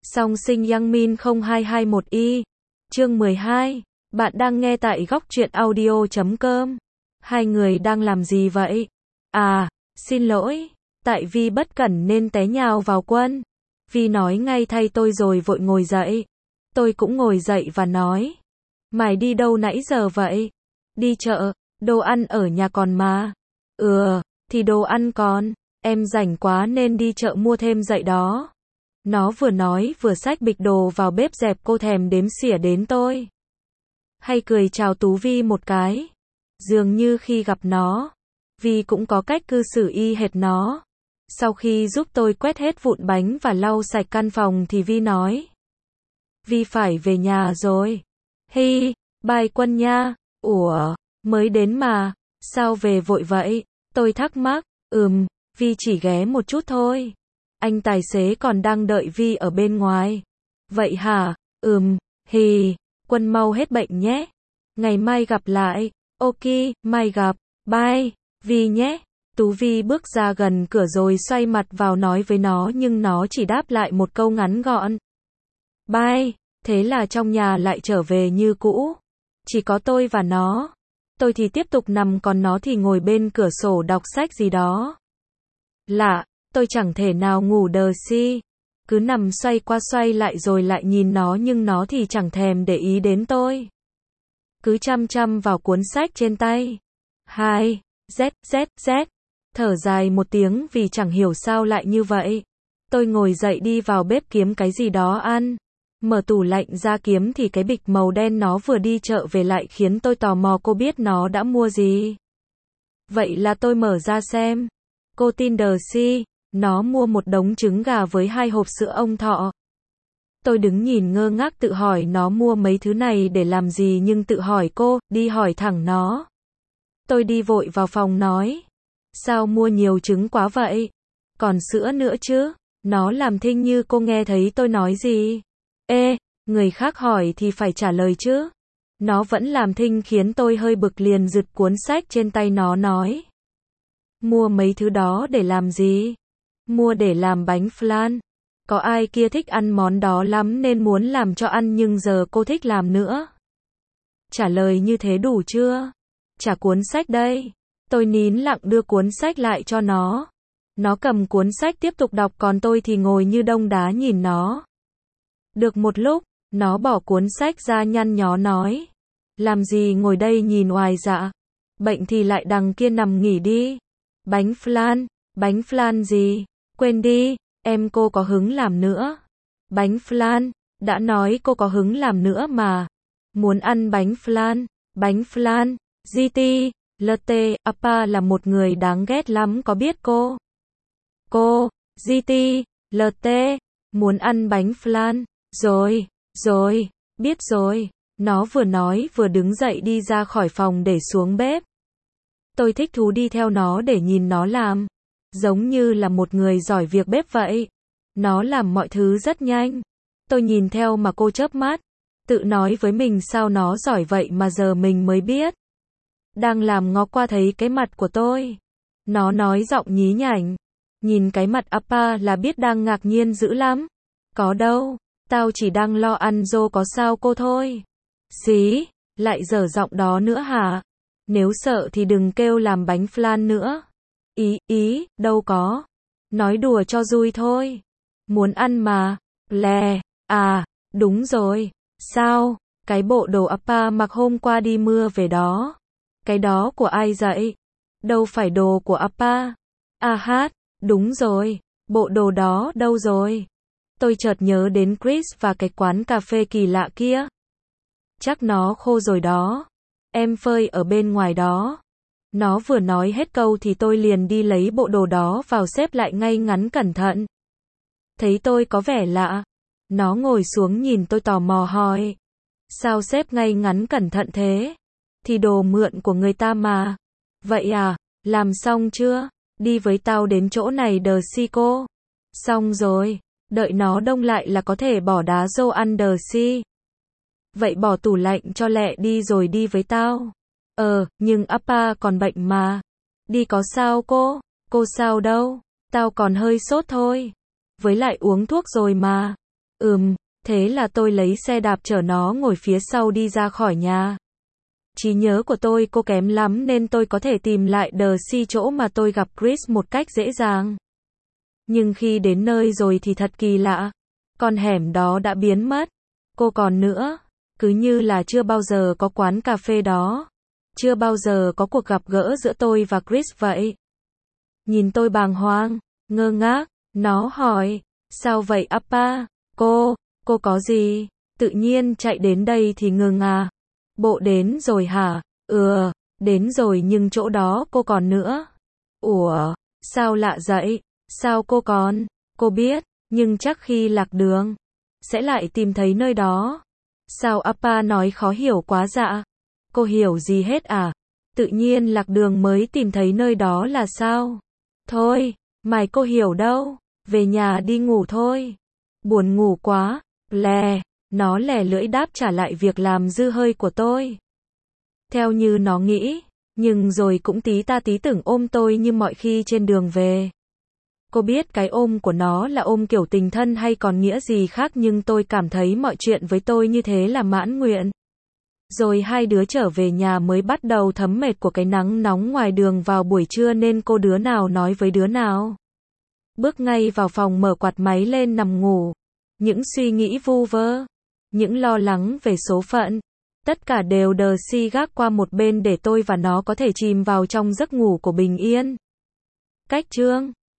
Song sinh Young Min 0221Y. Chương 12. Bạn đang nghe tại góc truyện audio.com. Hai người đang làm gì vậy? À, xin lỗi. Tại Vi bất cẩn nên té nhào vào Quân. Vi nói ngay thay tôi rồi vội ngồi dậy. Tôi cũng ngồi dậy và nói. Mày đi đâu nãy giờ vậy? Đi chợ, đồ ăn ở nhà còn mà. Thì đồ ăn còn. Em rảnh quá nên đi chợ mua thêm dậy đó. Nó vừa nói vừa xách bịch đồ vào bếp dẹp. Cô thèm đếm xỉa đến tôi. Hay cười chào Tú Vi một cái. Dường như khi gặp nó, Vi cũng có cách cư xử y hệt nó. Sau khi giúp tôi quét hết vụn bánh và lau sạch căn phòng thì Vi nói. Vi phải về nhà rồi. Hi, bye Quân nha. Ủa, mới đến mà, sao về vội vậy? Tôi thắc mắc. Vi chỉ ghé một chút thôi. Anh tài xế còn đang đợi Vi ở bên ngoài. Vậy hả? Hi, Quân mau hết bệnh nhé. Ngày mai gặp lại. Ok, mai gặp. Bye, Vi nhé. Tú Vi bước ra gần cửa rồi xoay mặt vào nói với nó nhưng nó chỉ đáp lại một câu ngắn gọn. Bye, thế là trong nhà lại trở về như cũ. Chỉ có tôi và nó. Tôi thì tiếp tục nằm còn nó thì ngồi bên cửa sổ đọc sách gì đó. Lạ, tôi chẳng thể nào ngủ đờ si. Cứ nằm xoay qua xoay lại rồi lại nhìn nó nhưng nó thì chẳng thèm để ý đến tôi. Cứ chăm chăm vào cuốn sách trên tay. Z. Thở dài một tiếng vì chẳng hiểu sao lại như vậy. Tôi ngồi dậy đi vào bếp kiếm cái gì đó ăn. Mở tủ lạnh ra kiếm thì cái bịch màu đen nó vừa đi chợ về lại khiến tôi tò mò cô biết nó đã mua gì. Vậy là tôi mở ra xem. Cô tin đờ si, nó mua một đống trứng gà với 2 hộp sữa ông thọ. Tôi đứng nhìn ngơ ngác tự hỏi nó mua mấy thứ này để làm gì nhưng tự hỏi cô, đi hỏi thẳng nó. Tôi đi vội vào phòng nói. Sao mua nhiều trứng quá vậy? Còn sữa nữa chứ? Nó làm thinh như cô nghe thấy tôi nói gì. Ê, người khác hỏi thì phải trả lời chứ. Nó vẫn làm thinh khiến tôi hơi bực liền giật cuốn sách trên tay nó nói. Mua mấy thứ đó để làm gì? Mua để làm bánh flan. Có ai kia thích ăn món đó lắm nên muốn làm cho ăn nhưng giờ cô thích làm nữa. Trả lời như thế đủ chưa? Trả cuốn sách đây. Tôi nín lặng đưa cuốn sách lại cho nó. Nó cầm cuốn sách tiếp tục đọc còn tôi thì ngồi như đông đá nhìn nó. Được một lúc, nó bỏ cuốn sách ra nhăn nhó nói. Làm gì ngồi đây nhìn hoài dạ? Bệnh thì lại đằng kia nằm nghỉ đi. Bánh flan gì? Quên đi, cô có hứng làm nữa. Bánh flan, đã nói cô có hứng làm nữa mà. Muốn ăn bánh flan, GT, LT, Appa là một người đáng ghét lắm có biết cô? Cô, GT, LT, muốn ăn bánh flan, rồi, biết rồi. Nó vừa nói vừa đứng dậy đi ra khỏi phòng để xuống bếp. Tôi thích thú đi theo nó để nhìn nó làm. Giống như là một người giỏi việc bếp vậy. Nó làm mọi thứ rất nhanh. Tôi nhìn theo mà cô chớp mắt. Tự nói với mình sao nó giỏi vậy mà giờ mình mới biết. Đang làm ngó qua thấy cái mặt của tôi. Nó nói giọng nhí nhảnh. Nhìn cái mặt Appa là biết đang ngạc nhiên dữ lắm. Có đâu, tao chỉ đang lo ăn dô có sao cô thôi. Xí, lại dở giọng đó nữa hả? Nếu sợ thì đừng kêu làm bánh flan nữa. Đâu có. Nói đùa cho vui thôi. Muốn ăn mà. Đúng rồi. Sao? Cái bộ đồ Appa mặc hôm qua đi mưa về đó. Cái đó của ai vậy? Đâu phải đồ của Appa. Đúng rồi. Bộ đồ đó đâu rồi? Tôi chợt nhớ đến Chris và cái quán cà phê kỳ lạ kia. Chắc nó khô rồi đó. Em phơi ở bên ngoài đó. Nó vừa nói hết câu thì tôi liền đi lấy bộ đồ đó vào xếp lại ngay ngắn cẩn thận. Thấy tôi có vẻ lạ. Nó ngồi xuống nhìn tôi tò mò hỏi. Sao xếp ngay ngắn cẩn thận thế? Thì đồ mượn của người ta mà. Vậy à, làm xong chưa? Đi với tao đến chỗ này đờ si cô. Xong rồi, đợi nó đông lại là có thể bỏ đá rô ăn đờ si. Vậy bỏ tủ lạnh cho lẹ đi rồi đi với tao. Nhưng Appa còn bệnh mà. Đi có sao cô? Cô sao đâu? Tao còn hơi sốt thôi. Với lại uống thuốc rồi mà. Thế là tôi lấy xe đạp chở nó ngồi phía sau đi ra khỏi nhà. Trí nhớ của tôi cô kém lắm nên tôi có thể tìm lại Darcy chỗ mà tôi gặp Chris một cách dễ dàng. Nhưng khi đến nơi rồi thì thật kỳ lạ. Con hẻm đó đã biến mất. Cô còn nữa. Cứ như là chưa bao giờ có quán cà phê đó. Chưa bao giờ có cuộc gặp gỡ giữa tôi và Chris vậy. Nhìn tôi bàng hoàng, ngơ ngác, nó hỏi, sao vậy Appa? Cô có gì? Tự nhiên chạy đến đây thì ngừng à? Bộ đến rồi hả? Đến rồi nhưng chỗ đó cô còn nữa. Ủa, sao lạ vậy? Sao cô còn? Cô biết, nhưng chắc khi lạc đường, sẽ lại tìm thấy nơi đó. Sao Appa nói khó hiểu quá dạ? Cô hiểu gì hết à? Tự nhiên lạc đường mới tìm thấy nơi đó là sao? Thôi, mày cô hiểu đâu. Về nhà đi ngủ thôi. Buồn ngủ quá. Nó lè lưỡi đáp trả lại việc làm dư hơi của tôi. Theo như nó nghĩ, nhưng rồi cũng tí ta tí tưởng ôm tôi như mọi khi trên đường về. Cô biết cái ôm của nó là ôm kiểu tình thân hay còn nghĩa gì khác nhưng tôi cảm thấy mọi chuyện với tôi như thế là mãn nguyện. Rồi hai đứa trở về nhà mới bắt đầu thấm mệt của cái nắng nóng ngoài đường vào buổi trưa nên cô đứa nào nói với đứa nào. Bước ngay vào phòng mở quạt máy lên nằm ngủ. Những suy nghĩ vu vơ, những lo lắng về số phận, tất cả đều Darcy gác qua một bên để tôi và nó có thể chìm vào trong giấc ngủ của bình yên. Cách chương